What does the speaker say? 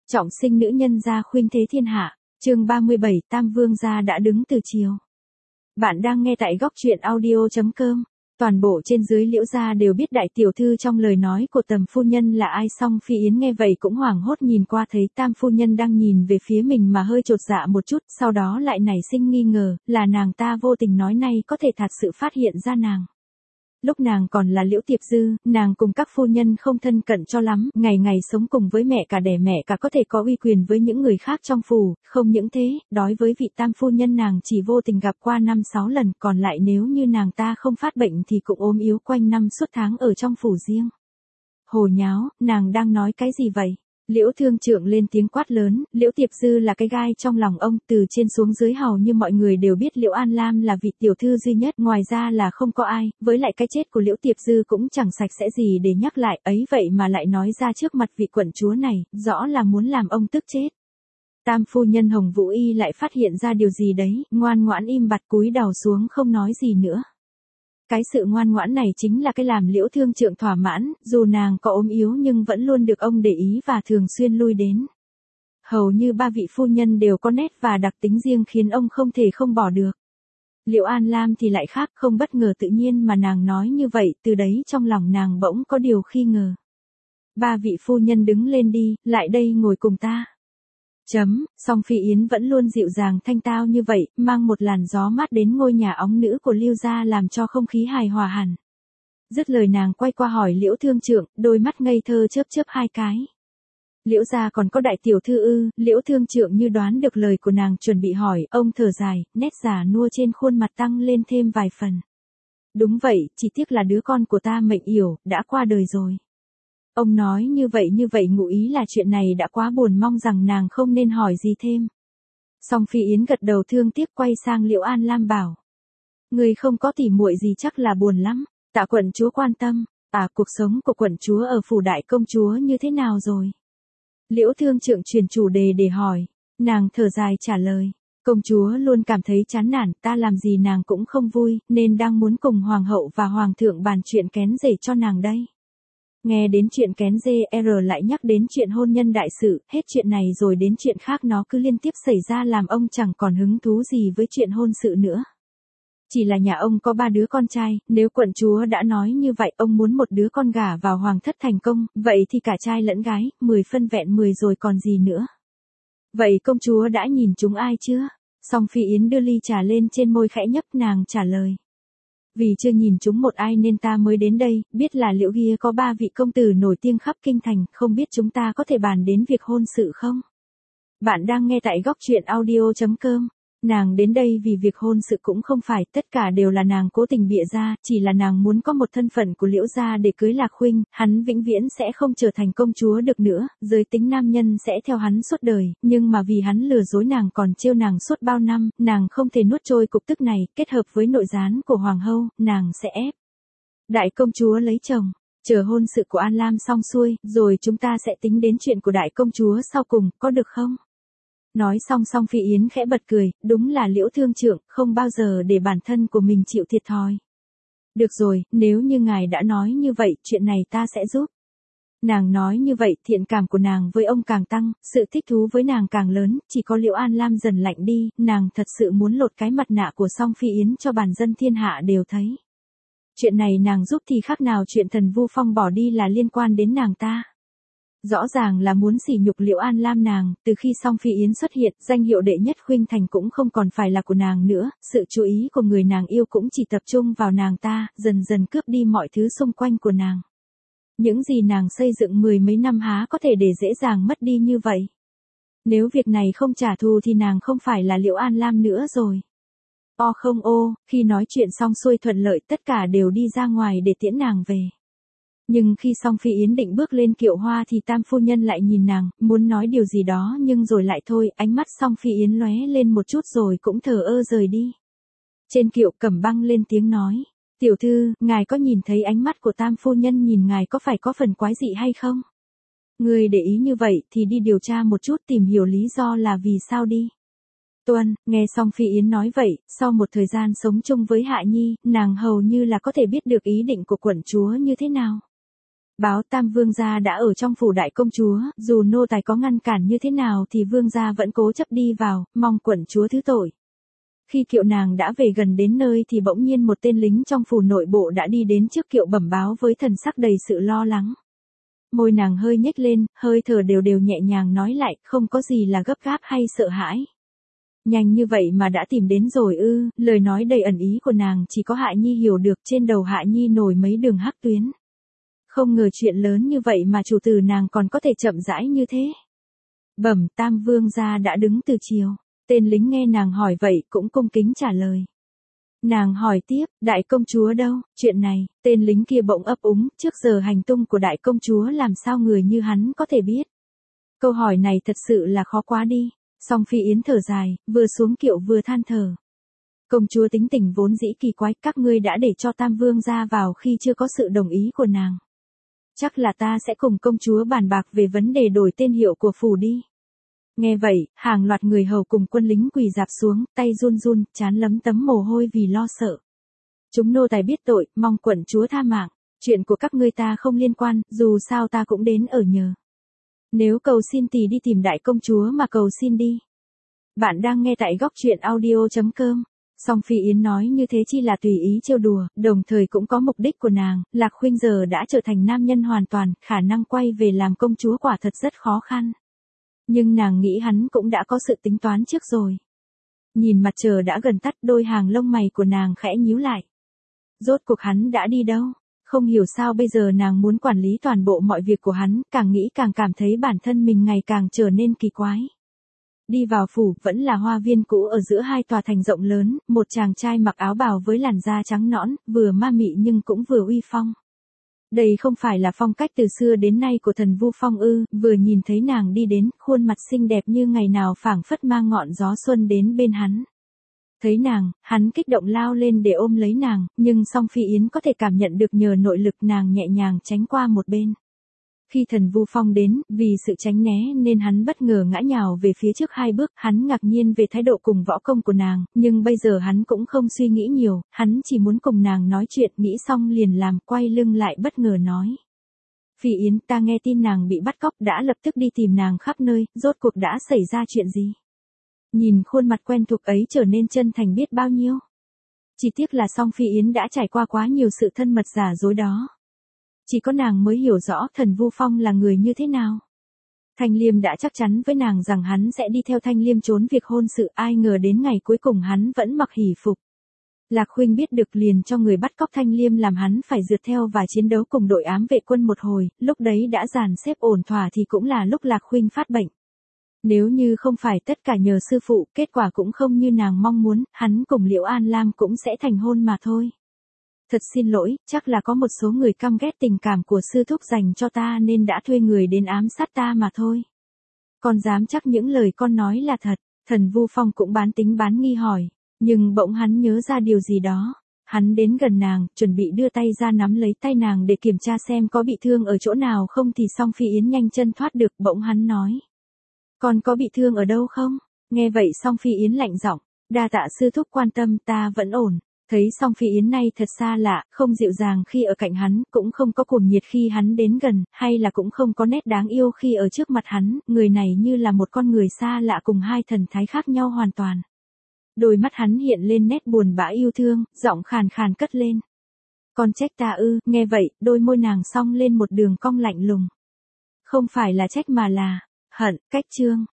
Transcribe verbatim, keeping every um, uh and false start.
Trọng sinh nữ nhân gia khuynh thế thiên hạ, chương ba mươi bảy, Tam Vương gia đã đứng từ chiều. Bạn đang nghe tại góc truyện audio chấm com. Toàn bộ trên dưới Liễu gia đều biết đại tiểu thư trong lời nói của Tầm phu nhân là ai, song Phi Yến nghe vậy cũng hoảng hốt nhìn qua thấy Tam phu nhân đang nhìn về phía mình mà hơi chột dạ một chút, sau đó lại nảy sinh nghi ngờ, là nàng ta vô tình nói nay có thể thật sự phát hiện ra nàng. Lúc nàng còn là Liễu Tiệp Dư, nàng cùng các phu nhân không thân cận cho lắm, ngày ngày sống cùng với mẹ cả đẻ mẹ cả có thể có uy quyền với những người khác trong phủ, không những thế, đối với vị Tam phu nhân nàng chỉ vô tình gặp qua năm sáu lần, còn lại nếu như nàng ta không phát bệnh thì cũng ốm yếu quanh năm suốt tháng ở trong phủ riêng. Hồ nháo, nàng đang nói cái gì vậy? Liễu Thương Trượng lên tiếng quát lớn, Liễu Tiệp Dư là cái gai trong lòng ông, từ trên xuống dưới hầu như mọi người đều biết Liễu An Lam là vị tiểu thư duy nhất, ngoài ra là không có ai, với lại cái chết của Liễu Tiệp Dư cũng chẳng sạch sẽ gì để nhắc lại, ấy vậy mà lại nói ra trước mặt vị quận chúa này, rõ là muốn làm ông tức chết. Tam phu nhân Hồng Vũ Y lại phát hiện ra điều gì đấy, ngoan ngoãn im bặt cúi đầu xuống không nói gì nữa. Cái sự ngoan ngoãn này chính là cái làm Liễu Thương Trượng thỏa mãn, dù nàng có ốm yếu nhưng vẫn luôn được ông để ý và thường xuyên lui đến. Hầu như ba vị phu nhân đều có nét và đặc tính riêng khiến ông không thể không bỏ được. Liễu An Lam thì lại khác, không bất ngờ tự nhiên mà nàng nói như vậy, từ đấy trong lòng nàng bỗng có điều nghi ngờ. Ba vị phu nhân đứng lên đi, lại đây ngồi cùng ta. Chấm, song Phi Yến vẫn luôn dịu dàng thanh tao như vậy, mang một làn gió mát đến ngôi nhà óng nữ của Lưu gia làm cho không khí hài hòa hẳn. Dứt lời nàng quay qua hỏi Liễu Thương Trượng, đôi mắt ngây thơ chớp chớp hai cái. Liễu gia còn có đại tiểu thư ư? Liễu Thương Trượng như đoán được lời của nàng chuẩn bị hỏi, ông thở dài, nét già nua trên khuôn mặt tăng lên thêm vài phần. Đúng vậy, chỉ tiếc là đứa con của ta mệnh yểu, đã qua đời rồi. Ông nói như vậy như vậy ngụ ý là chuyện này đã quá buồn, mong rằng nàng không nên hỏi gì thêm. Song Phi Yến gật đầu thương tiếc quay sang Liễu An Lam bảo. Người không có tỉ muội gì chắc là buồn lắm, tạ quận chúa quan tâm, à cuộc sống của quận chúa ở phủ đại công chúa như thế nào rồi? Liễu Thương Trượng chuyển chủ đề để hỏi, nàng thở dài trả lời. Công chúa luôn cảm thấy chán nản, ta làm gì nàng cũng không vui, nên đang muốn cùng hoàng hậu và hoàng thượng bàn chuyện kén rể cho nàng đây. Nghe đến chuyện kén dê R lại nhắc đến chuyện hôn nhân đại sự, hết chuyện này rồi đến chuyện khác nó cứ liên tiếp xảy ra làm ông chẳng còn hứng thú gì với chuyện hôn sự nữa. Chỉ là nhà ông có ba đứa con trai, nếu quận chúa đã nói như vậy ông muốn một đứa con gả vào hoàng thất thành công, vậy thì cả trai lẫn gái, mười phân vẹn mười rồi còn gì nữa. Vậy công chúa đã nhìn chúng ai chưa? Song Phi Yến đưa ly trà lên trên môi khẽ nhấp, nàng trả lời. Vì chưa nhìn chúng một ai nên ta mới đến đây, biết là Liễu kia có ba vị công tử nổi tiếng khắp kinh thành, không biết chúng ta có thể bàn đến việc hôn sự không? Bạn đang nghe tại góc truyện audio chấm com. Nàng đến đây vì việc hôn sự cũng không phải, tất cả đều là nàng cố tình bịa ra, chỉ là nàng muốn có một thân phận của Liễu gia để cưới Lạc Khuynh, hắn vĩnh viễn sẽ không trở thành công chúa được nữa, giới tính nam nhân sẽ theo hắn suốt đời, nhưng mà vì hắn lừa dối nàng còn trêu nàng suốt bao năm, nàng không thể nuốt trôi cục tức này, kết hợp với nội gián của hoàng hậu, nàng sẽ ép đại công chúa lấy chồng. Chờ hôn sự của An Lam xong xuôi, rồi chúng ta sẽ tính đến chuyện của đại công chúa sau cùng, có được không? Nói xong Song Phi Yến khẽ bật cười, đúng là Liễu Thương Trượng, không bao giờ để bản thân của mình chịu thiệt thòi. Được rồi, nếu như ngài đã nói như vậy, chuyện này ta sẽ giúp. Nàng nói như vậy, thiện cảm của nàng với ông càng tăng, sự thích thú với nàng càng lớn, chỉ có Liễu An Lam dần lạnh đi, nàng thật sự muốn lột cái mặt nạ của Song Phi Yến cho bản dân thiên hạ đều thấy. Chuyện này nàng giúp thì khác nào chuyện Thần Vu Phong bỏ đi là liên quan đến nàng ta. Rõ ràng là muốn sỉ nhục Liễu An Lam nàng, từ khi Song Phi Yến xuất hiện, danh hiệu đệ nhất khuynh thành cũng không còn phải là của nàng nữa, sự chú ý của người nàng yêu cũng chỉ tập trung vào nàng ta, dần dần cướp đi mọi thứ xung quanh của nàng. Những gì nàng xây dựng mười mấy năm há có thể để dễ dàng mất đi như vậy. Nếu việc này không trả thù thì nàng không phải là Liễu An Lam nữa rồi. O không ô, khi nói chuyện xong xuôi thuận lợi tất cả đều đi ra ngoài để tiễn nàng về. Nhưng khi Song Phi Yến định bước lên kiệu hoa thì Tam phu nhân lại nhìn nàng, muốn nói điều gì đó nhưng rồi lại thôi, ánh mắt Song Phi Yến lóe lên một chút rồi cũng thờ ơ rời đi. Trên kiệu Cẩm Băng lên tiếng nói, tiểu thư, ngài có nhìn thấy ánh mắt của Tam phu nhân nhìn ngài có phải có phần quái dị hay không? Người để ý như vậy thì đi điều tra một chút tìm hiểu lý do là vì sao đi. Tuân, nghe xong Phi Yến nói vậy, sau một thời gian sống chung với Hạ Nhi, nàng hầu như là có thể biết được ý định của quận chúa như thế nào. Báo Tam vương gia đã ở trong phủ đại công chúa, dù nô tài có ngăn cản như thế nào thì vương gia vẫn cố chấp đi vào, mong quận chúa thứ tội. Khi kiệu nàng đã về gần đến nơi thì bỗng nhiên một tên lính trong phủ nội bộ đã đi đến trước kiệu bẩm báo với thần sắc đầy sự lo lắng. Môi nàng hơi nhếch lên, hơi thở đều đều nhẹ nhàng nói lại, không có gì là gấp gáp hay sợ hãi. Nhanh như vậy mà đã tìm đến rồi ư? Lời nói đầy ẩn ý của nàng chỉ có Hạ Nhi hiểu được, trên đầu Hạ Nhi nổi mấy đường hắc tuyến. Không ngờ chuyện lớn như vậy mà chủ tử nàng còn có thể chậm rãi như thế. Bẩm Tam vương gia đã đứng từ chiều. Tên lính nghe nàng hỏi vậy cũng cung kính trả lời. Nàng hỏi tiếp, đại công chúa đâu? Chuyện này, tên lính kia bỗng ấp úng, trước giờ hành tung của đại công chúa làm sao người như hắn có thể biết? Câu hỏi này thật sự là khó quá đi. Song Phi Yến thở dài, vừa xuống kiệu vừa than thở. Công chúa tính tình vốn dĩ kỳ quái, các ngươi đã để cho Tam vương gia vào khi chưa có sự đồng ý của nàng. Chắc là ta sẽ cùng công chúa bàn bạc về vấn đề đổi tên hiệu của phủ đi. Nghe vậy, hàng loạt người hầu cùng quân lính quỳ rạp xuống, tay run run, trán lấm tấm mồ hôi vì lo sợ. Chúng nô tài biết tội, mong quận chúa tha mạng. Chuyện của các ngươi ta không liên quan, dù sao ta cũng đến ở nhờ. Nếu cầu xin thì đi tìm đại công chúa mà cầu xin đi. Bạn đang nghe tại góc truyện audio chấm com. Song Phi Yến nói như thế chỉ là tùy ý trêu đùa, đồng thời cũng có mục đích của nàng. Lạc Khuynh giờ đã trở thành nam nhân hoàn toàn, khả năng quay về làm công chúa quả thật rất khó khăn. Nhưng nàng nghĩ hắn cũng đã có sự tính toán trước rồi. Nhìn mặt trời đã gần tắt, đôi hàng lông mày của nàng khẽ nhíu lại. Rốt cuộc hắn đã đi đâu? Không hiểu sao bây giờ nàng muốn quản lý toàn bộ mọi việc của hắn, càng nghĩ càng cảm thấy bản thân mình ngày càng trở nên kỳ quái. Đi vào phủ, vẫn là hoa viên cũ ở giữa hai tòa thành rộng lớn, một chàng trai mặc áo bào với làn da trắng nõn, vừa ma mị nhưng cũng vừa uy phong. Đây không phải là phong cách từ xưa đến nay của thần Vu Phong ư? Vừa nhìn thấy nàng đi đến, khuôn mặt xinh đẹp như ngày nào phảng phất mang ngọn gió xuân đến bên hắn. Thấy nàng, hắn kích động lao lên để ôm lấy nàng, nhưng Song Phi Yến có thể cảm nhận được nhờ nội lực nàng nhẹ nhàng tránh qua một bên. Khi thần Vu Phong đến, vì sự tránh né nên hắn bất ngờ ngã nhào về phía trước hai bước, hắn ngạc nhiên về thái độ cùng võ công của nàng, nhưng bây giờ hắn cũng không suy nghĩ nhiều, hắn chỉ muốn cùng nàng nói chuyện, nghĩ xong liền làm, quay lưng lại bất ngờ nói. Phi Yến, ta nghe tin nàng bị bắt cóc, đã lập tức đi tìm nàng khắp nơi, rốt cuộc đã xảy ra chuyện gì? Nhìn khuôn mặt quen thuộc ấy trở nên chân thành biết bao nhiêu. Chỉ tiếc là Song Phi Yến đã trải qua quá nhiều sự thân mật giả dối đó. Chỉ có nàng mới hiểu rõ thần Vu Phong là người như thế nào. Thanh Liêm đã chắc chắn với nàng rằng hắn sẽ đi theo Thanh Liêm trốn việc hôn sự, ai ngờ đến ngày cuối cùng hắn vẫn mặc hỷ phục. Lạc Khuynh biết được liền cho người bắt cóc Thanh Liêm làm hắn phải rượt theo và chiến đấu cùng đội ám vệ quân một hồi, lúc đấy đã dàn xếp ổn thỏa thì cũng là lúc Lạc Khuynh phát bệnh. Nếu như không phải tất cả nhờ sư phụ, kết quả cũng không như nàng mong muốn, hắn cùng Liễu An Lam cũng sẽ thành hôn mà thôi. Thật xin lỗi, chắc là có một số người căm ghét tình cảm của sư thúc dành cho ta nên đã thuê người đến ám sát ta mà thôi. Con dám chắc những lời con nói là thật, thần Vu Phong cũng bán tính bán nghi hỏi, nhưng bỗng hắn nhớ ra điều gì đó. Hắn đến gần nàng, chuẩn bị đưa tay ra nắm lấy tay nàng để kiểm tra xem có bị thương ở chỗ nào không thì Song Phi Yến nhanh chân thoát được, bỗng hắn nói. Con có bị thương ở đâu không? Nghe vậy Song Phi Yến lạnh giọng, đa tạ sư thúc quan tâm, ta vẫn ổn. Thấy Song Phi Yến này thật xa lạ, không dịu dàng khi ở cạnh hắn, cũng không có cuồng nhiệt khi hắn đến gần, hay là cũng không có nét đáng yêu khi ở trước mặt hắn, người này như là một con người xa lạ cùng hai thần thái khác nhau hoàn toàn. Đôi mắt hắn hiện lên nét buồn bã yêu thương, giọng khàn khàn cất lên. Con trách ta ư? Nghe vậy, đôi môi nàng song lên một đường cong lạnh lùng. Không phải là trách mà là hận. Cách chương